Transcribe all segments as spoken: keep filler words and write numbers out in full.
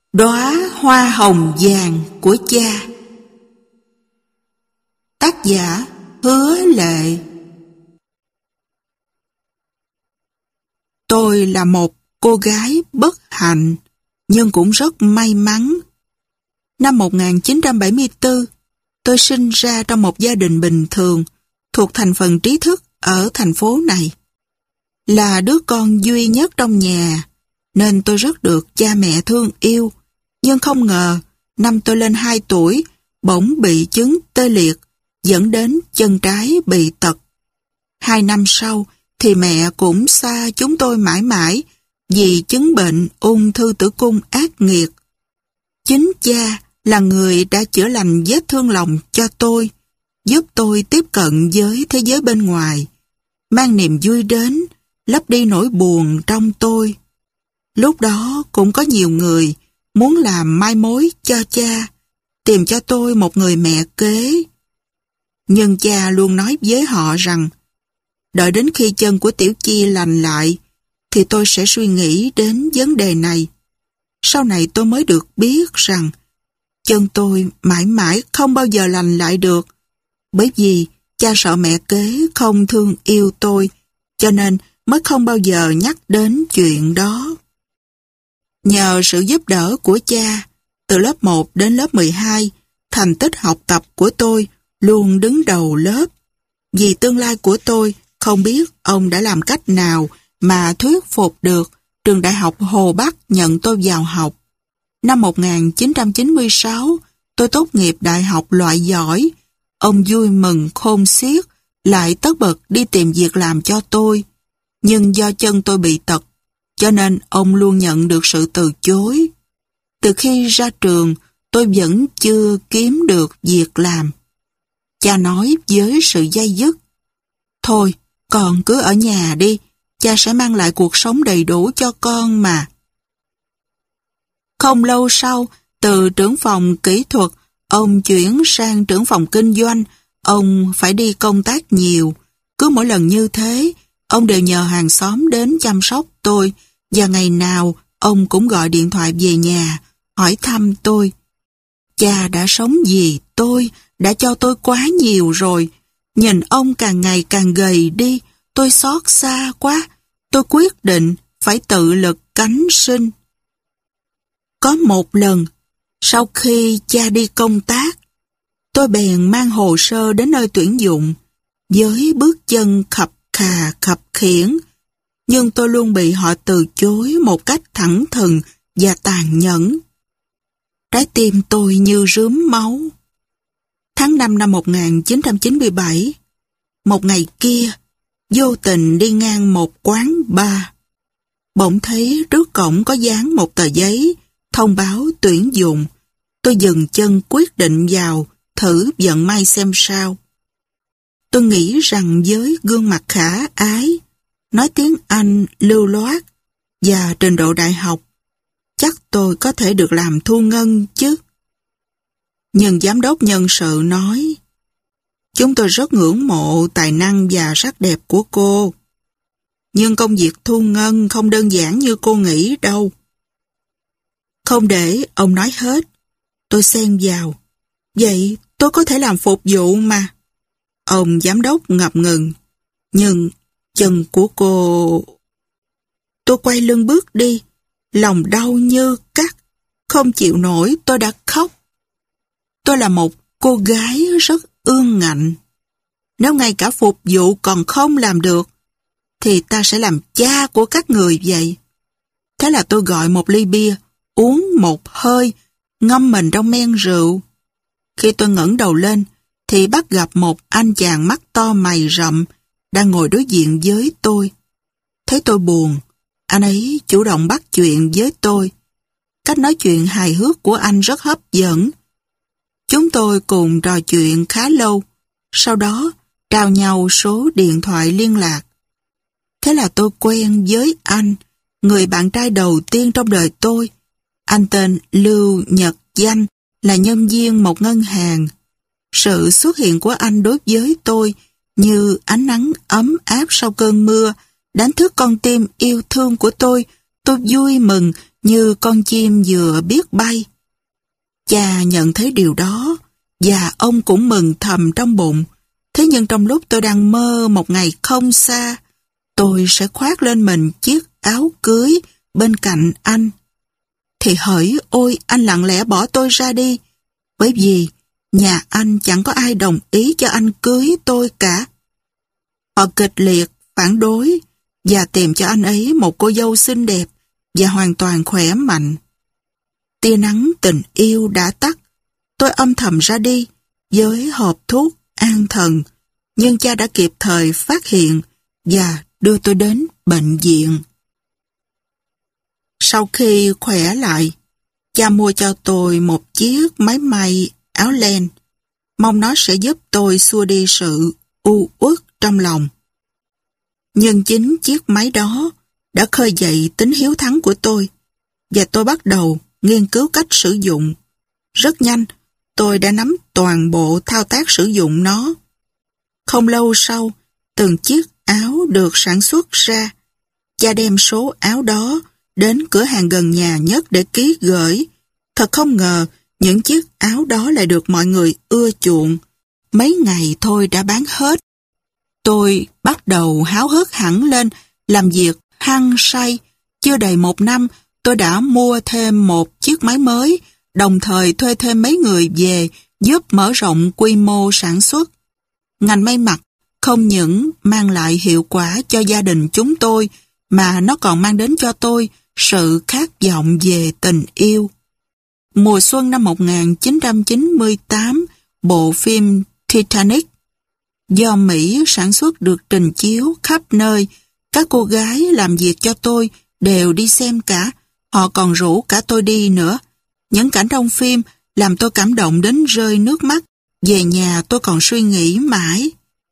Đóa hoa hồng vàng của cha. Tác giả Hứa Lệ. Tôi là một cô gái bất hạnh, nhưng cũng rất may mắn. Năm một nghìn chín trăm bảy mươi tư, tôi sinh ra trong một gia đình bình thường, thuộc thành phần trí thức ở thành phố này. Là đứa con duy nhất trong nhà, nên tôi rất được cha mẹ thương yêu. Nhưng không ngờ, năm tôi lên hai tuổi, bỗng bị chứng tê liệt, dẫn đến chân trái bị tật. Hai năm sau, thì mẹ cũng xa chúng tôi mãi mãi vì chứng bệnh ung thư tử cung ác nghiệt. Chính cha là người đã chữa lành vết thương lòng cho tôi, giúp tôi tiếp cận với thế giới bên ngoài, mang niềm vui đến, lấp đi nỗi buồn trong tôi. Lúc đó cũng có nhiều người muốn làm mai mối cho cha, tìm cho tôi một người mẹ kế. Nhưng cha luôn nói với họ rằng, đợi đến khi chân của Tiểu Chi lành lại, thì tôi sẽ suy nghĩ đến vấn đề này. Sau này tôi mới được biết rằng, chân tôi mãi mãi không bao giờ lành lại được, bởi vì cha sợ mẹ kế không thương yêu tôi, cho nên mới không bao giờ nhắc đến chuyện đó. Nhờ sự giúp đỡ của cha, từ lớp một đến lớp mười hai, thành tích học tập của tôi luôn đứng đầu lớp. Vì tương lai của tôi, không biết ông đã làm cách nào mà thuyết phục được trường đại học Hồ Bắc nhận tôi vào học. Năm một nghìn chín trăm chín mươi sáu, tôi tốt nghiệp đại học loại giỏi. Ông vui mừng khôn xiết, lại tất bật đi tìm việc làm cho tôi. Nhưng do chân tôi bị tật, cho nên ông luôn nhận được sự từ chối. Từ khi ra trường, tôi vẫn chưa kiếm được việc làm. Cha nói với sự day dứt, thôi, con cứ ở nhà đi, cha sẽ mang lại cuộc sống đầy đủ cho con mà. Không lâu sau, từ trưởng phòng kỹ thuật, ông chuyển sang trưởng phòng kinh doanh. Ông phải đi công tác nhiều. Cứ mỗi lần như thế, ông đều nhờ hàng xóm đến chăm sóc tôi, và ngày nào ông cũng gọi điện thoại về nhà, hỏi thăm tôi. Cha đã sống vì tôi, đã cho tôi quá nhiều rồi. Nhìn ông càng ngày càng gầy đi, tôi xót xa quá. Tôi quyết định phải tự lực cánh sinh. Có một lần, sau khi cha đi công tác, tôi bèn mang hồ sơ đến nơi tuyển dụng, với bước chân khập khà khập khiễng. Nhưng tôi luôn bị họ từ chối một cách thẳng thừng và tàn nhẫn. Trái tim tôi như rướm máu. Tháng năm năm một nghìn chín trăm chín mươi bảy, một ngày kia, vô tình đi ngang một quán bar. Bỗng thấy trước cổng có dán một tờ giấy thông báo tuyển dụng. Tôi dừng chân quyết định vào, thử vận may xem sao. Tôi nghĩ rằng với gương mặt khả ái, nói tiếng Anh lưu loát và trình độ đại học, chắc tôi có thể được làm thu ngân chứ. Nhưng giám đốc nhân sự nói, chúng tôi rất ngưỡng mộ tài năng và sắc đẹp của cô. Nhưng công việc thu ngân không đơn giản như cô nghĩ đâu. Không để ông nói hết, tôi xen vào. Vậy tôi có thể làm phục vụ mà. Ông giám đốc ngập ngừng. Nhưng chân của cô... Tôi quay lưng bước đi, lòng đau như cắt, không chịu nổi tôi đã khóc. Tôi là một cô gái rất ương ngạnh. Nếu ngay cả phục vụ còn không làm được, thì ta sẽ làm cha của các người vậy. Thế là tôi gọi một ly bia, uống một hơi, ngâm mình trong men rượu. Khi tôi ngẩng đầu lên, thì bắt gặp một anh chàng mắt to mày rậm, đang ngồi đối diện với tôi. Thấy tôi buồn, anh ấy chủ động bắt chuyện với tôi. Cách nói chuyện hài hước của anh rất hấp dẫn. Chúng tôi cùng trò chuyện khá lâu, sau đó trao nhau số điện thoại liên lạc. Thế là tôi quen với anh, người bạn trai đầu tiên trong đời tôi. Anh tên Lưu Nhật Danh, là nhân viên một ngân hàng. Sự xuất hiện của anh đối với tôi như ánh nắng ấm áp sau cơn mưa, đánh thức con tim yêu thương của tôi. Tôi vui mừng như con chim vừa biết bay. Cha nhận thấy điều đó, và ông cũng mừng thầm trong bụng. Thế nhưng trong lúc tôi đang mơ một ngày không xa, tôi sẽ khoác lên mình chiếc áo cưới bên cạnh anh. Thì hỡi ôi, anh lặng lẽ bỏ tôi ra đi, bởi vì nhà anh chẳng có ai đồng ý cho anh cưới tôi cả. Họ kịch liệt phản đối và tìm cho anh ấy một cô dâu xinh đẹp và hoàn toàn khỏe mạnh. Tia nắng tình yêu đã tắt. Tôi âm thầm ra đi với hộp thuốc an thần, nhưng cha đã kịp thời phát hiện và đưa tôi đến bệnh viện. Sau khi khỏe lại, cha mua cho tôi một chiếc máy may áo len, mong nó sẽ giúp tôi xua đi sự u uất trong lòng. Nhưng chính chiếc máy đó đã khơi dậy tính hiếu thắng của tôi, và tôi bắt đầu nghiên cứu cách sử dụng. Rất nhanh, tôi đã nắm toàn bộ thao tác sử dụng nó. Không lâu sau, từng chiếc áo được sản xuất ra. Cha đem số áo đó đến cửa hàng gần nhà nhất để ký gửi. Thật không ngờ, những chiếc áo đó lại được mọi người ưa chuộng. Mấy ngày thôi đã bán hết. Tôi bắt đầu háo hức hẳn lên, làm việc hăng say. Chưa đầy một năm, tôi đã mua thêm một chiếc máy mới, đồng thời thuê thêm mấy người về giúp mở rộng quy mô sản xuất. Ngành may mặc không những mang lại hiệu quả cho gia đình chúng tôi, mà nó còn mang đến cho tôi sự khát vọng về tình yêu. Mùa xuân năm một nghìn chín trăm chín mươi tám, bộ phim Titanic do Mỹ sản xuất được trình chiếu khắp nơi. Các cô gái làm việc cho tôi đều đi xem cả. Họ còn rủ cả tôi đi nữa. Những cảnh trong phim làm tôi cảm động đến rơi nước mắt. Về nhà tôi còn suy nghĩ mãi.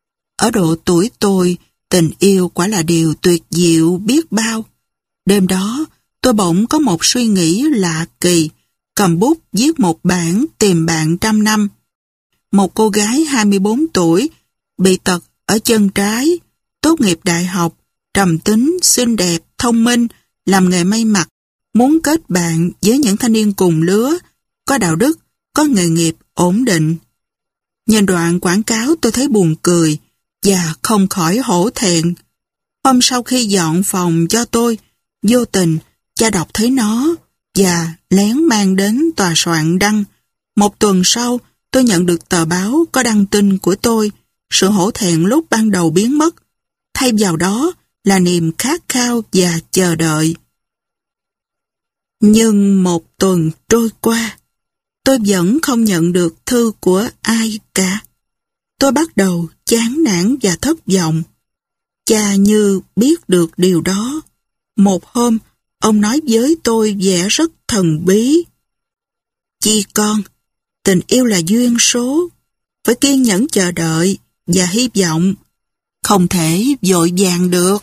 Ở độ tuổi tôi, tình yêu quả là điều tuyệt diệu biết bao. Đêm đó, tôi bỗng có một suy nghĩ lạ kỳ. Cầm bút viết một bản tìm bạn trăm năm. Một cô gái hai mươi bốn tuổi, bị tật ở chân trái, tốt nghiệp đại học, trầm tính, xinh đẹp, thông minh, làm nghề may mặc, muốn kết bạn với những thanh niên cùng lứa, có đạo đức, có nghề nghiệp ổn định. Nhìn đoạn quảng cáo tôi thấy buồn cười và không khỏi hổ thẹn. Hôm sau khi dọn phòng cho tôi, vô tình cha đọc thấy nó và lén mang đến tòa soạn đăng. Một tuần sau, tôi nhận được tờ báo có đăng tin của tôi. Sự hổ thẹn lúc ban đầu biến mất, thay vào đó là niềm khát khao và chờ đợi. Nhưng một tuần trôi qua, tôi vẫn không nhận được thư của ai cả. Tôi bắt đầu chán nản và thất vọng. Cha như biết được điều đó. Một hôm, ông nói với tôi vẻ rất thần bí. Chi con, tình yêu là duyên số, phải kiên nhẫn chờ đợi và hy vọng, không thể vội vàng được.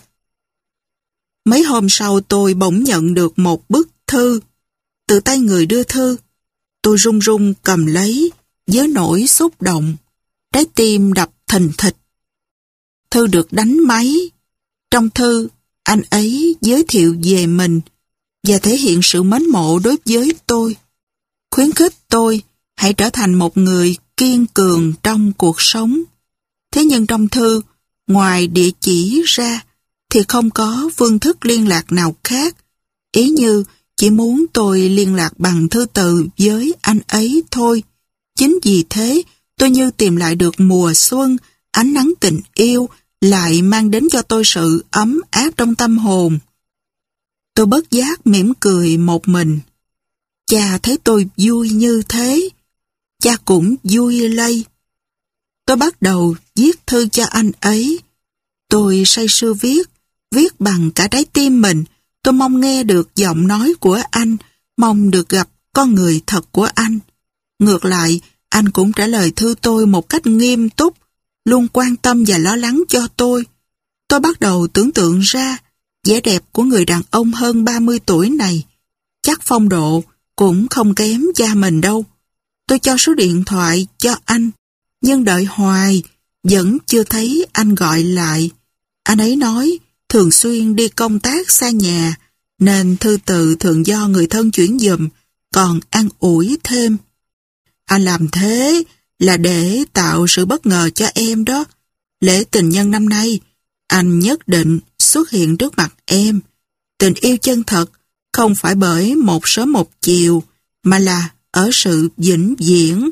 Mấy hôm sau tôi bỗng nhận được một bức thư từ tay người đưa thư. Tôi run run cầm lấy với nỗi xúc động, trái tim đập thình thịch. Thư được đánh máy. Trong thư, anh ấy giới thiệu về mình và thể hiện sự mến mộ đối với tôi, khuyến khích tôi hãy trở thành một người kiên cường trong cuộc sống. Thế nhưng trong thư, ngoài địa chỉ ra, thì không có phương thức liên lạc nào khác, ý như chỉ muốn tôi liên lạc bằng thư từ với anh ấy thôi. Chính vì thế, tôi như tìm lại được mùa xuân, ánh nắng tình yêu lại mang đến cho tôi sự ấm áp trong tâm hồn. Tôi bất giác mỉm cười một mình. Cha thấy tôi vui như thế, cha cũng vui lây. Tôi bắt đầu viết thư cho anh ấy. Tôi say sưa viết, viết bằng cả trái tim mình. Tôi mong nghe được giọng nói của anh, mong được gặp con người thật của anh. Ngược lại, anh cũng trả lời thư tôi một cách nghiêm túc, luôn quan tâm và lo lắng cho tôi. Tôi bắt đầu tưởng tượng ra vẻ đẹp của người đàn ông hơn ba mươi tuổi này. Chắc phong độ cũng không kém cha mình đâu. Tôi cho số điện thoại cho anh, nhưng đợi hoài, vẫn chưa thấy anh gọi lại. Anh ấy nói thường xuyên đi công tác xa nhà, nên thư từ thường do người thân chuyển giùm, còn an ủi thêm. Anh làm thế là để tạo sự bất ngờ cho em đó. Lễ tình nhân năm nay, anh nhất định xuất hiện trước mặt em. Tình yêu chân thật không phải bởi một sớm một chiều, mà là ở sự vĩnh viễn.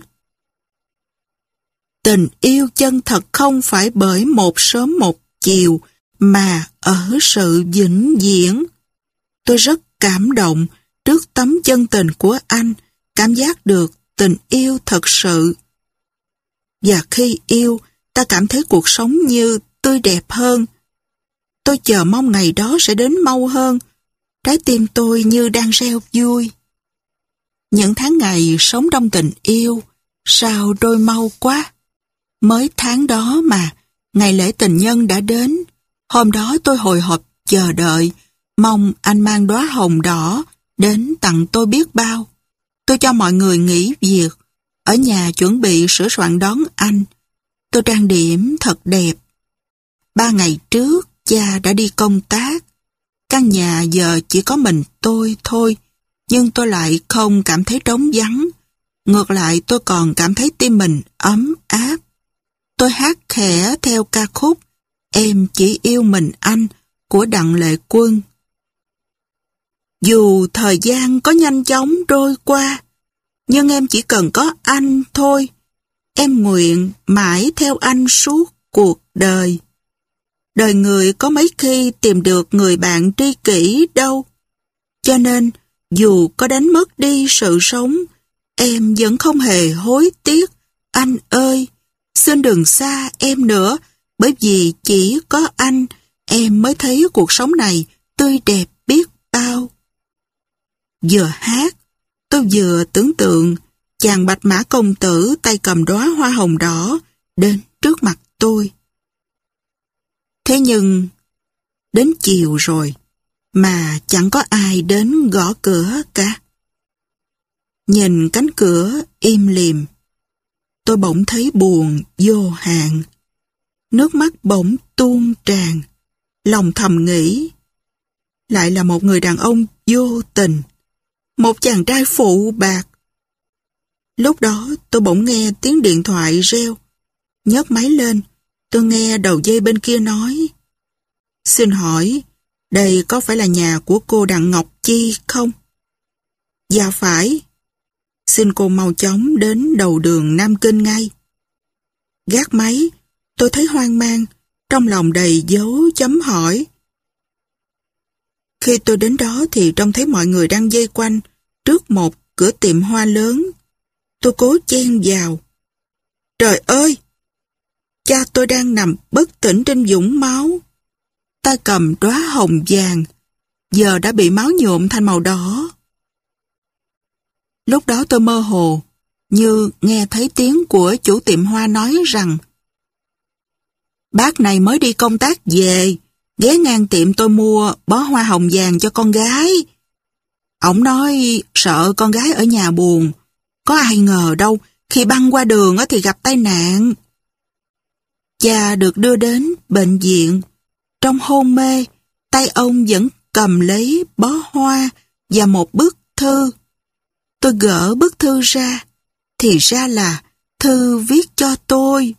Tình yêu chân thật không phải bởi một sớm một chiều, mà ở sự vĩnh viễn. Tôi rất cảm động trước tấm chân tình của anh, cảm giác được tình yêu thật sự. Và khi yêu, ta cảm thấy cuộc sống như tươi đẹp hơn. Tôi chờ mong ngày đó sẽ đến mau hơn. Trái tim tôi như đang reo vui. Những tháng ngày sống trong tình yêu, sao trôi mau quá. Mới tháng đó mà, ngày lễ tình nhân đã đến. Hôm đó tôi hồi hộp chờ đợi, mong anh mang đóa hồng đỏ đến tặng tôi biết bao. Tôi cho mọi người nghỉ việc, ở nhà chuẩn bị sửa soạn đón anh. Tôi trang điểm thật đẹp. Ba ngày trước, cha đã đi công tác. Căn nhà giờ chỉ có mình tôi thôi, nhưng tôi lại không cảm thấy trống vắng. Ngược lại tôi còn cảm thấy tim mình ấm áp. Tôi hát khẽ theo ca khúc Em Chỉ Yêu Mình Anh của Đặng Lệ Quân. Dù thời gian có nhanh chóng trôi qua, nhưng em chỉ cần có anh thôi. Em nguyện mãi theo anh suốt cuộc đời. Đời người có mấy khi tìm được người bạn tri kỷ đâu. Cho nên, dù có đánh mất đi sự sống, em vẫn không hề hối tiếc. Anh ơi, xin đừng xa em nữa, bởi vì chỉ có anh, em mới thấy cuộc sống này tươi đẹp biết bao. Vừa hát, tôi vừa tưởng tượng chàng bạch mã công tử tay cầm đóa hoa hồng đỏ đến trước mặt tôi. Thế nhưng, đến chiều rồi, mà chẳng có ai đến gõ cửa cả. Nhìn cánh cửa im lìm, tôi bỗng thấy buồn vô hạn. Nước mắt bỗng tuôn tràn, lòng thầm nghĩ, lại là một người đàn ông vô tình, một chàng trai phụ bạc. Lúc đó tôi bỗng nghe tiếng điện thoại reo. Nhấc máy lên, tôi nghe đầu dây bên kia nói: Xin hỏi, đây có phải là nhà của cô Đặng Ngọc Chi không? Dạ phải. Xin cô mau chóng đến đầu đường Nam Kinh ngay. Gác máy, tôi thấy hoang mang, trong lòng đầy dấu chấm hỏi. Khi tôi đến đó thì trông thấy mọi người đang vây quanh trước một cửa tiệm hoa lớn. Tôi cố chen vào. Trời ơi! Cha tôi đang nằm bất tỉnh trên vũng máu. Tay cầm đóa hồng vàng, giờ đã bị máu nhuộm thành màu đỏ. Lúc đó tôi mơ hồ, như nghe thấy tiếng của chủ tiệm hoa nói rằng: Bác này mới đi công tác về, ghé ngang tiệm tôi mua bó hoa hồng vàng cho con gái. Ổng nói sợ con gái ở nhà buồn, có ai ngờ đâu khi băng qua đường thì gặp tai nạn. Cha được đưa đến bệnh viện. Trong hôn mê, tay ông vẫn cầm lấy bó hoa và một bức thư. Tôi gỡ bức thư ra, thì ra là thư viết cho tôi.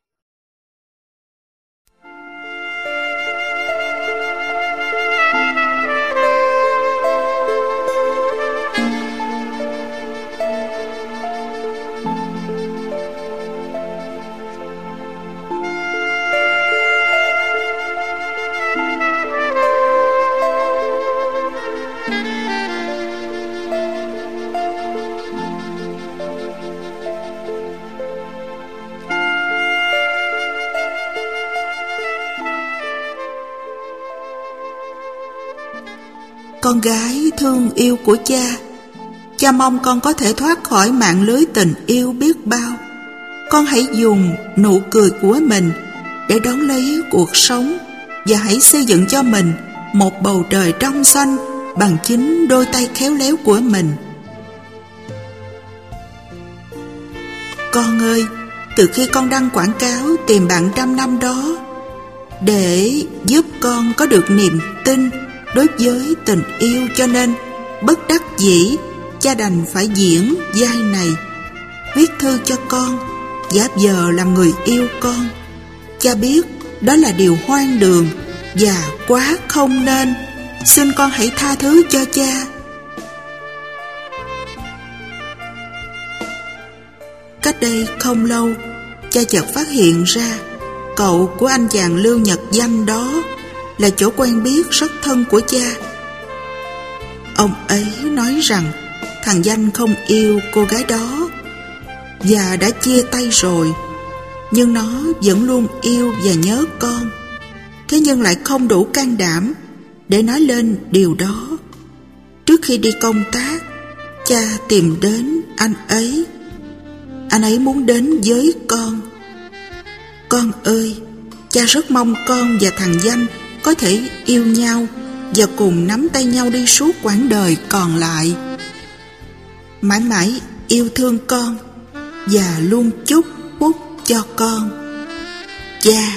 Con gái thương yêu của cha, cha mong con có thể thoát khỏi mạng lưới tình yêu biết bao. Con hãy dùng nụ cười của mình để đón lấy cuộc sống, và hãy xây dựng cho mình một bầu trời trong xanh bằng chính đôi tay khéo léo của mình. Con ơi, từ khi con đăng quảng cáo tìm bạn trăm năm đó, để giúp con có được niềm tin, đối với tình yêu, cho nên bất đắc dĩ cha đành phải diễn vai này. Viết thư cho con, giả vờ làm người yêu con. Cha biết đó là điều hoang đường và quá không nên. Xin con hãy tha thứ cho cha. Cách đây không lâu, cha chợt phát hiện ra cậu của anh chàng Lưu Nhật Danh đó là chỗ quen biết rất thân của cha. Ông ấy nói rằng thằng Danh không yêu cô gái đó và đã chia tay rồi, nhưng nó vẫn luôn yêu và nhớ con. Thế nhưng lại không đủ can đảm để nói lên điều đó. Trước khi đi công tác, cha tìm đến anh ấy. Anh ấy muốn đến với con. Con ơi, cha rất mong con và thằng Danh có thể yêu nhau và cùng nắm tay nhau đi suốt quãng đời còn lại. Mãi mãi yêu thương con và luôn chúc phúc cho con. Cha.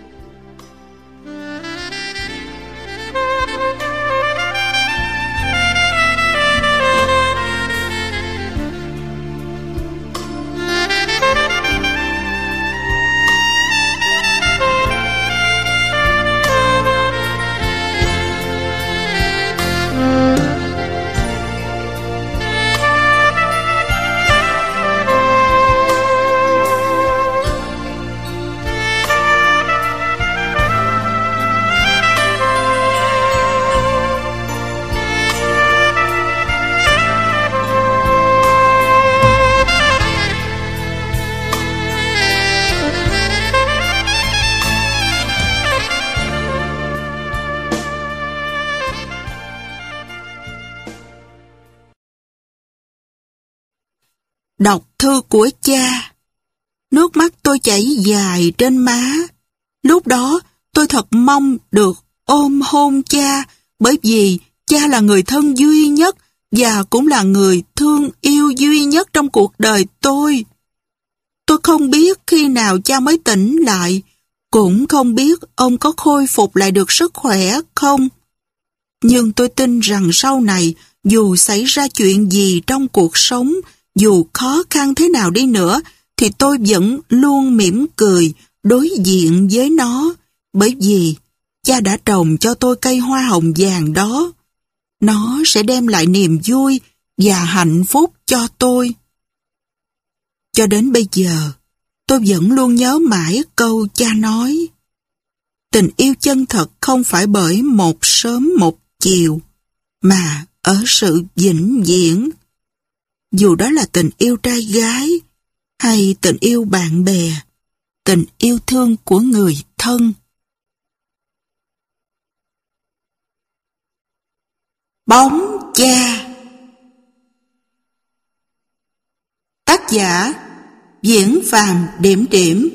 Đọc thư của cha. Nước mắt tôi chảy dài trên má. Lúc đó tôi thật mong được ôm hôn cha, bởi vì cha là người thân duy nhất và cũng là người thương yêu duy nhất trong cuộc đời tôi. Tôi không biết khi nào cha mới tỉnh lại, cũng không biết ông có khôi phục lại được sức khỏe không. Nhưng tôi tin rằng sau này, dù xảy ra chuyện gì trong cuộc sống, dù khó khăn thế nào đi nữa, thì tôi vẫn luôn mỉm cười đối diện với nó, bởi vì cha đã trồng cho tôi cây hoa hồng vàng đó. Nó sẽ đem lại niềm vui và hạnh phúc cho tôi. Cho đến bây giờ, tôi vẫn luôn nhớ mãi câu cha nói: tình yêu chân thật không phải bởi một sớm một chiều, mà ở sự vĩnh viễn. Dù đó là tình yêu trai gái, hay tình yêu bạn bè, tình yêu thương của người thân. Bóng cha. Tác giả Viễn Phàm Điểm Điểm.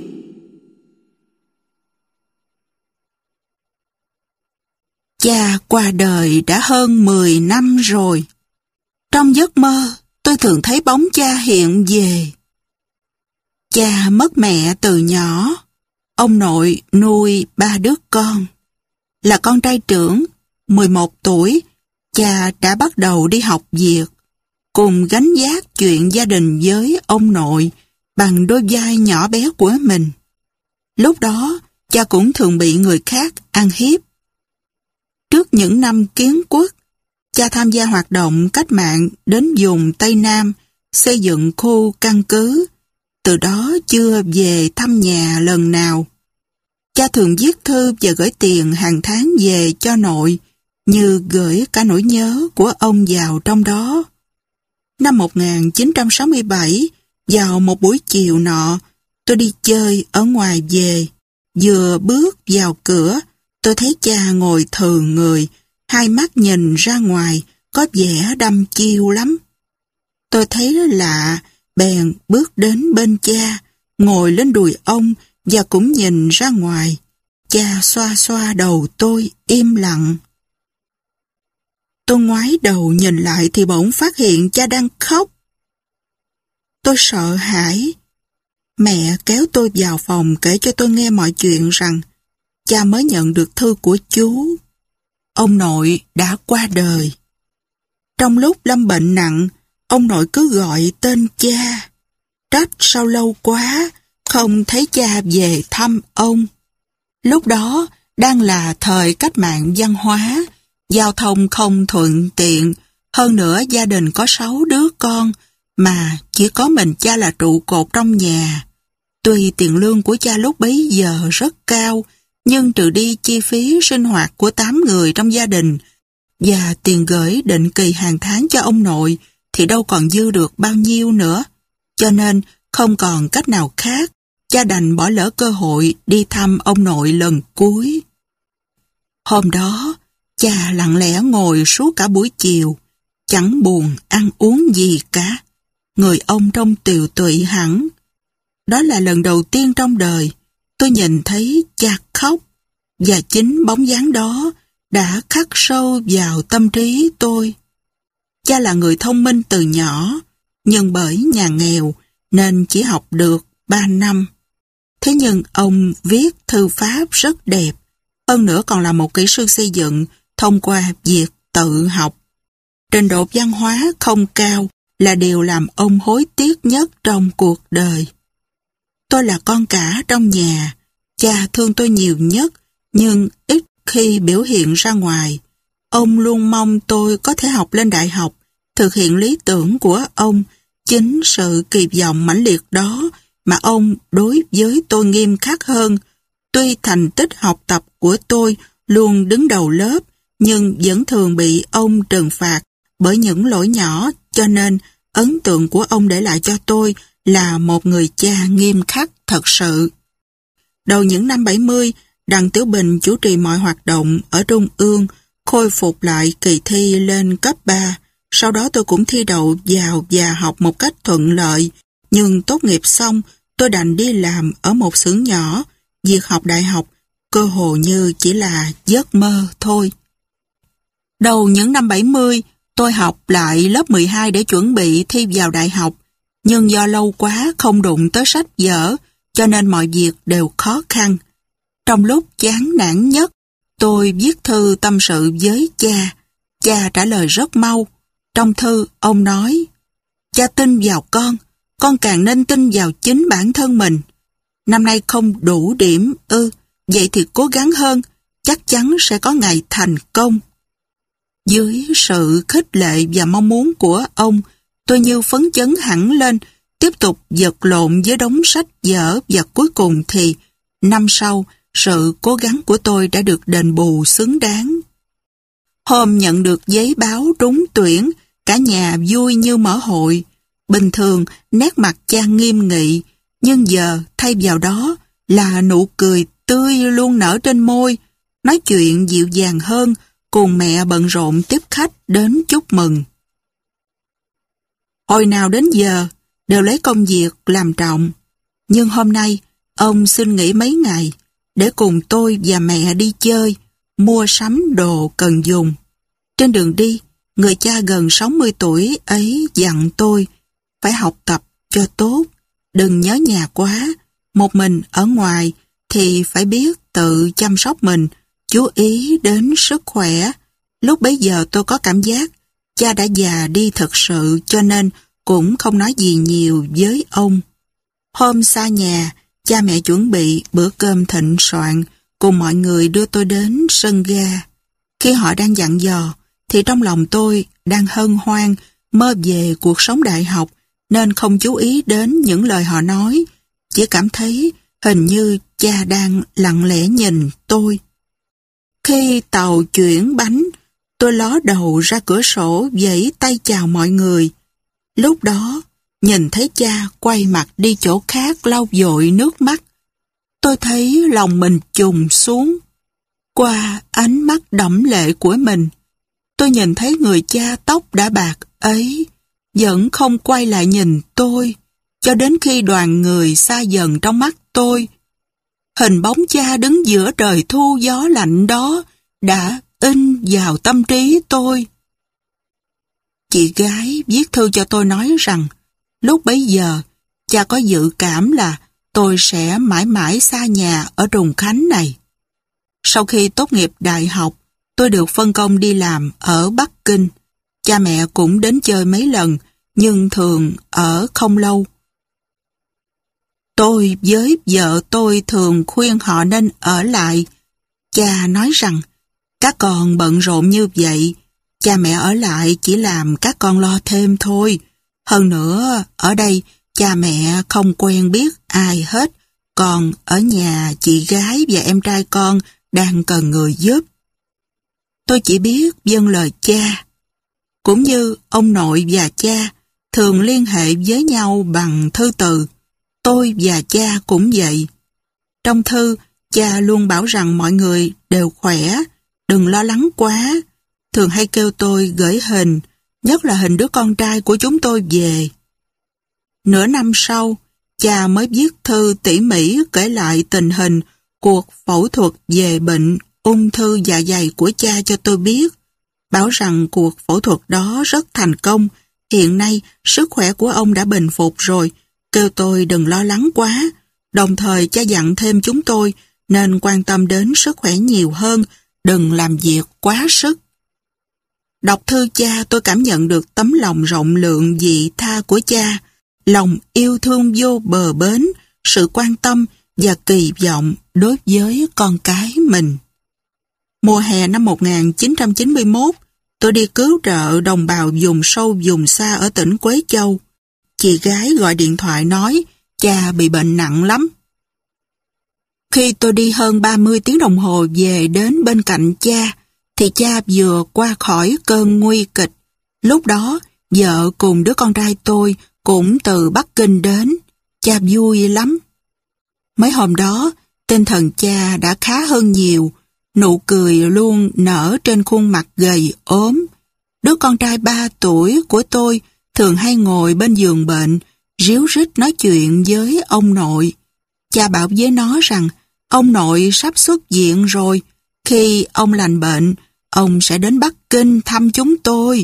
Cha qua đời đã hơn mười năm rồi. Trong giấc mơ, tôi thường thấy bóng cha hiện về. Cha mất mẹ từ nhỏ. Ông nội nuôi ba đứa con. Là con trai trưởng, mười một tuổi, cha đã bắt đầu đi học việc, cùng gánh vác chuyện gia đình với ông nội bằng đôi vai nhỏ bé của mình. Lúc đó, cha cũng thường bị người khác ăn hiếp. Trước những năm kiến quốc, cha tham gia hoạt động cách mạng đến vùng Tây Nam, xây dựng khu căn cứ, từ đó chưa về thăm nhà lần nào. Cha thường viết thư và gửi tiền hàng tháng về cho nội, như gửi cả nỗi nhớ của ông vào trong đó. Năm một nghìn chín trăm sáu mươi bảy, vào một buổi chiều nọ, tôi đi chơi ở ngoài về. Vừa bước vào cửa, tôi thấy cha ngồi thừ người, hai mắt nhìn ra ngoài, có vẻ đăm chiêu lắm. Tôi thấy lạ, bèn bước đến bên cha, ngồi lên đùi ông và cũng nhìn ra ngoài. Cha xoa xoa đầu tôi, im lặng. Tôi ngoái đầu nhìn lại thì bỗng phát hiện cha đang khóc. Tôi sợ hãi. Mẹ kéo tôi vào phòng kể cho tôi nghe mọi chuyện, rằng cha mới nhận được thư của chú. ông nội đã qua đời. Trong lúc lâm bệnh nặng, ông nội cứ gọi tên cha. Trách sao lâu quá, không thấy cha về thăm ông. Lúc đó đang là thời cách mạng văn hóa, giao thông không thuận tiện, hơn nữa gia đình có sáu đứa con, mà chỉ có mình cha là trụ cột trong nhà. Tuy tiền lương của cha lúc bấy giờ rất cao, nhưng trừ đi chi phí sinh hoạt của tám người trong gia đình và tiền gửi định kỳ hàng tháng cho ông nội thì đâu còn dư được bao nhiêu nữa. Cho nên không còn cách nào khác, cha đành bỏ lỡ cơ hội đi thăm ông nội lần cuối. Hôm đó, cha lặng lẽ ngồi suốt cả buổi chiều, chẳng buồn ăn uống gì cả. Người ông trông tiều tụy hẳn. Đó là lần đầu tiên trong đời tôi nhìn thấy cha khóc, và chính bóng dáng đó đã khắc sâu vào tâm trí tôi. Cha là người thông minh từ nhỏ, nhưng bởi nhà nghèo nên chỉ học được ba năm. Thế nhưng ông viết thư pháp rất đẹp, hơn nữa còn là một kỹ sư xây dựng thông qua việc tự học. Trình độ văn hóa không cao là điều làm ông hối tiếc nhất trong cuộc đời. Tôi là con cả trong nhà, cha thương tôi nhiều nhất, nhưng ít khi biểu hiện ra ngoài. Ông luôn mong tôi có thể học lên đại học, thực hiện lý tưởng của ông. Chính sự kỳ vọng mãnh liệt đó mà ông đối với tôi nghiêm khắc hơn. Tuy thành tích học tập của tôi luôn đứng đầu lớp, nhưng vẫn thường bị ông trừng phạt bởi những lỗi nhỏ, cho nên ấn tượng của ông để lại cho tôi là một người cha nghiêm khắc thật sự. Đầu những năm bảy mươi, Đặng Tiểu Bình chủ trì mọi hoạt động ở Trung ương, khôi phục lại kỳ thi lên cấp ba. Sau đó tôi cũng thi đậu vào và học một cách thuận lợi, nhưng tốt nghiệp xong tôi đành đi làm ở một xưởng nhỏ. Việc học đại học cơ hồ như chỉ là giấc mơ thôi. Đầu những năm bảy mươi, tôi học lại lớp mười hai để chuẩn bị thi vào đại học, nhưng do lâu quá không đụng tới sách vở, cho nên mọi việc đều khó khăn. Trong lúc chán nản nhất, tôi viết thư tâm sự với cha. Cha trả lời rất mau. Trong thư, ông nói, cha tin vào con, con càng nên tin vào chính bản thân mình. Năm nay không đủ điểm ư, vậy thì cố gắng hơn, chắc chắn sẽ có ngày thành công. Dưới sự khích lệ và mong muốn của ông, tôi như phấn chấn hẳn lên, tiếp tục vật lộn với đống sách vở, và cuối cùng thì năm sau, sự cố gắng của tôi đã được đền bù xứng đáng. Hôm nhận được giấy báo trúng tuyển, cả nhà vui như mở hội. Bình thường, nét mặt cha nghiêm nghị, nhưng giờ thay vào đó là nụ cười tươi luôn nở trên môi, nói chuyện dịu dàng hơn, cùng mẹ bận rộn tiếp khách đến chúc mừng. Hồi nào đến giờ, đều lấy công việc làm trọng, nhưng hôm nay, ông xin nghỉ mấy ngày, để cùng tôi và mẹ đi chơi, mua sắm đồ cần dùng. Trên đường đi, người cha gần sáu mươi tuổi ấy dặn tôi phải học tập cho tốt, đừng nhớ nhà quá, một mình ở ngoài thì phải biết tự chăm sóc mình, chú ý đến sức khỏe. Lúc bấy giờ tôi có cảm giác cha đã già đi thật sự, cho nên cũng không nói gì nhiều với ông. Hôm xa nhà, cha mẹ chuẩn bị bữa cơm thịnh soạn, cùng mọi người đưa tôi đến sân ga. Khi họ đang dặn dò, thì trong lòng tôi đang hân hoan, mơ về cuộc sống đại học, nên không chú ý đến những lời họ nói, chỉ cảm thấy hình như cha đang lặng lẽ nhìn tôi. Khi tàu chuyển bánh, tôi ló đầu ra cửa sổ vẫy tay chào mọi người. Lúc đó, nhìn thấy cha quay mặt đi chỗ khác lau dội nước mắt. Tôi thấy lòng mình trùng xuống. Qua ánh mắt đẫm lệ của mình, tôi nhìn thấy người cha tóc đã bạc ấy vẫn không quay lại nhìn tôi, cho đến khi đoàn người xa dần trong mắt tôi. Hình bóng cha đứng giữa trời thu gió lạnh đó đã in vào tâm trí tôi. Chị gái viết thư cho tôi nói rằng lúc bấy giờ cha có dự cảm là tôi sẽ mãi mãi xa nhà ở Trùng Khánh này. Sau khi tốt nghiệp đại học, Tôi được phân công đi làm ở Bắc Kinh. Cha mẹ cũng đến chơi mấy lần, nhưng thường ở không lâu. Tôi với vợ tôi thường khuyên họ nên ở lại. Cha nói rằng, các con bận rộn như vậy, cha mẹ ở lại chỉ làm các con lo thêm thôi. Hơn nữa, ở đây cha mẹ không quen biết ai hết, còn ở nhà chị gái và em trai con đang cần người giúp. Tôi chỉ biết vâng lời cha. Cũng như ông nội và cha thường liên hệ với nhau bằng thư từ, tôi và cha cũng vậy. Trong thư, cha luôn bảo rằng mọi người đều khỏe, đừng lo lắng quá. Thường hay kêu tôi gửi hình, nhất là hình đứa con trai của chúng tôi về. Nửa năm sau, cha mới viết thư tỉ mỉ kể lại tình hình cuộc phẫu thuật về bệnh ung thư dạ dày của cha cho tôi biết. Bảo rằng cuộc phẫu thuật đó rất thành công, hiện nay sức khỏe của ông đã bình phục rồi, kêu tôi đừng lo lắng quá. Đồng thời cha dặn thêm chúng tôi nên quan tâm đến sức khỏe nhiều hơn, đừng làm việc quá sức. Đọc thư cha tôi cảm nhận được tấm lòng rộng lượng vị tha của cha, lòng yêu thương vô bờ bến, sự quan tâm và kỳ vọng đối với con cái mình. Mùa hè năm một nghìn chín trăm chín mươi mốt, tôi đi cứu trợ đồng bào vùng sâu vùng xa ở tỉnh Quế Châu. Chị gái gọi điện thoại nói cha bị bệnh nặng lắm. Khi tôi đi hơn ba mươi tiếng đồng hồ về đến bên cạnh cha, thì cha vừa qua khỏi cơn nguy kịch. Lúc đó, vợ cùng đứa con trai tôi cũng từ Bắc Kinh đến. Cha vui lắm. Mấy hôm đó, tinh thần cha đã khá hơn nhiều. Nụ cười luôn nở trên khuôn mặt gầy ốm. Đứa con trai ba tuổi của tôi thường hay ngồi bên giường bệnh, ríu rít nói chuyện với ông nội. Cha bảo với nó rằng ông nội sắp xuất viện rồi. Khi ông lành bệnh, ông sẽ đến Bắc Kinh thăm chúng tôi.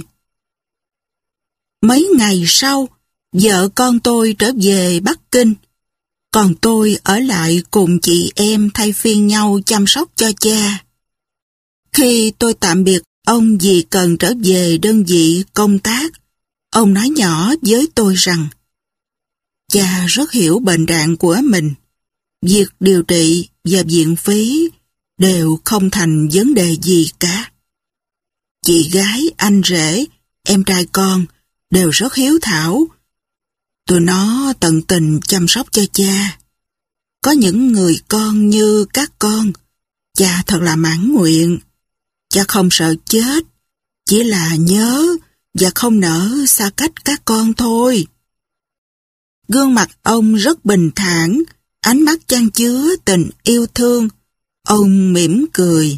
Mấy ngày sau, vợ con tôi trở về Bắc Kinh. Còn tôi ở lại cùng chị em thay phiên nhau chăm sóc cho cha. Khi tôi tạm biệt ông vì cần trở về đơn vị công tác, ông nói nhỏ với tôi rằng cha rất hiểu bệnh trạng của mình. Việc điều trị và viện phí đều không thành vấn đề gì cả. Chị gái, anh rể, em trai con đều rất hiếu thảo. Tụi nó tận tình chăm sóc cho cha. Có những người con như các con, cha thật là mãn nguyện. Cha không sợ chết, chỉ là nhớ và không nỡ xa cách các con thôi. Gương mặt ông rất bình thản, ánh mắt chan chứa tình yêu thương. Ông mỉm cười.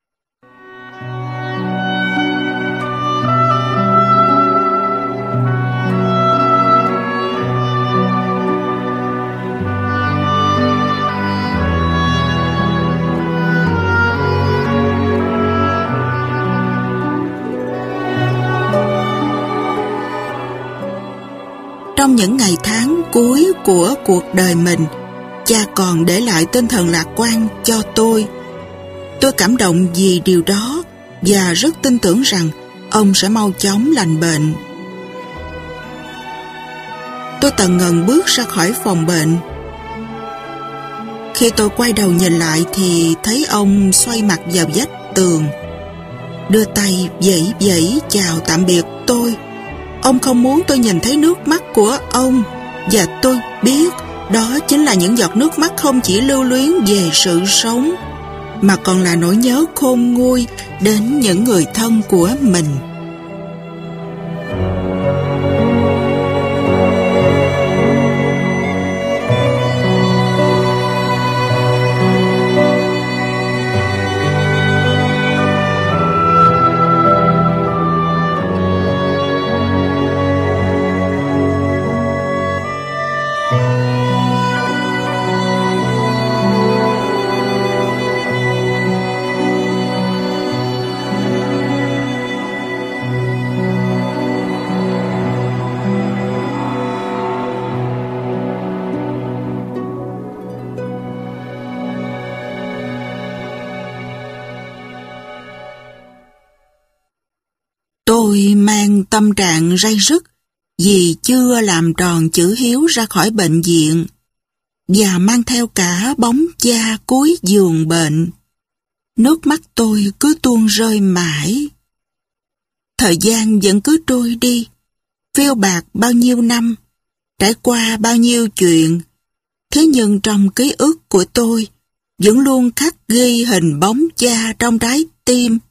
Trong những ngày tháng cuối của cuộc đời mình, cha còn để lại tinh thần lạc quan cho tôi. Tôi cảm động vì điều đó và rất tin tưởng rằng ông sẽ mau chóng lành bệnh. Tôi tần ngần bước ra khỏi phòng bệnh. Khi tôi quay đầu nhìn lại thì thấy ông xoay mặt vào vách tường, đưa tay vẫy vẫy chào tạm biệt tôi. Ông không muốn tôi nhìn thấy nước mắt của ông, và tôi biết đó chính là những giọt nước mắt không chỉ lưu luyến về sự sống, mà còn là nỗi nhớ khôn nguôi đến những người thân của mình. Tôi mang tâm trạng ray rứt vì chưa làm tròn chữ hiếu ra khỏi bệnh viện và mang theo cả bóng cha cuối giường bệnh. Nước mắt tôi cứ tuôn rơi mãi. Thời gian vẫn cứ trôi đi, phiêu bạt bao nhiêu năm, trải qua bao nhiêu chuyện. Thế nhưng trong ký ức của tôi vẫn luôn khắc ghi hình bóng cha trong trái tim.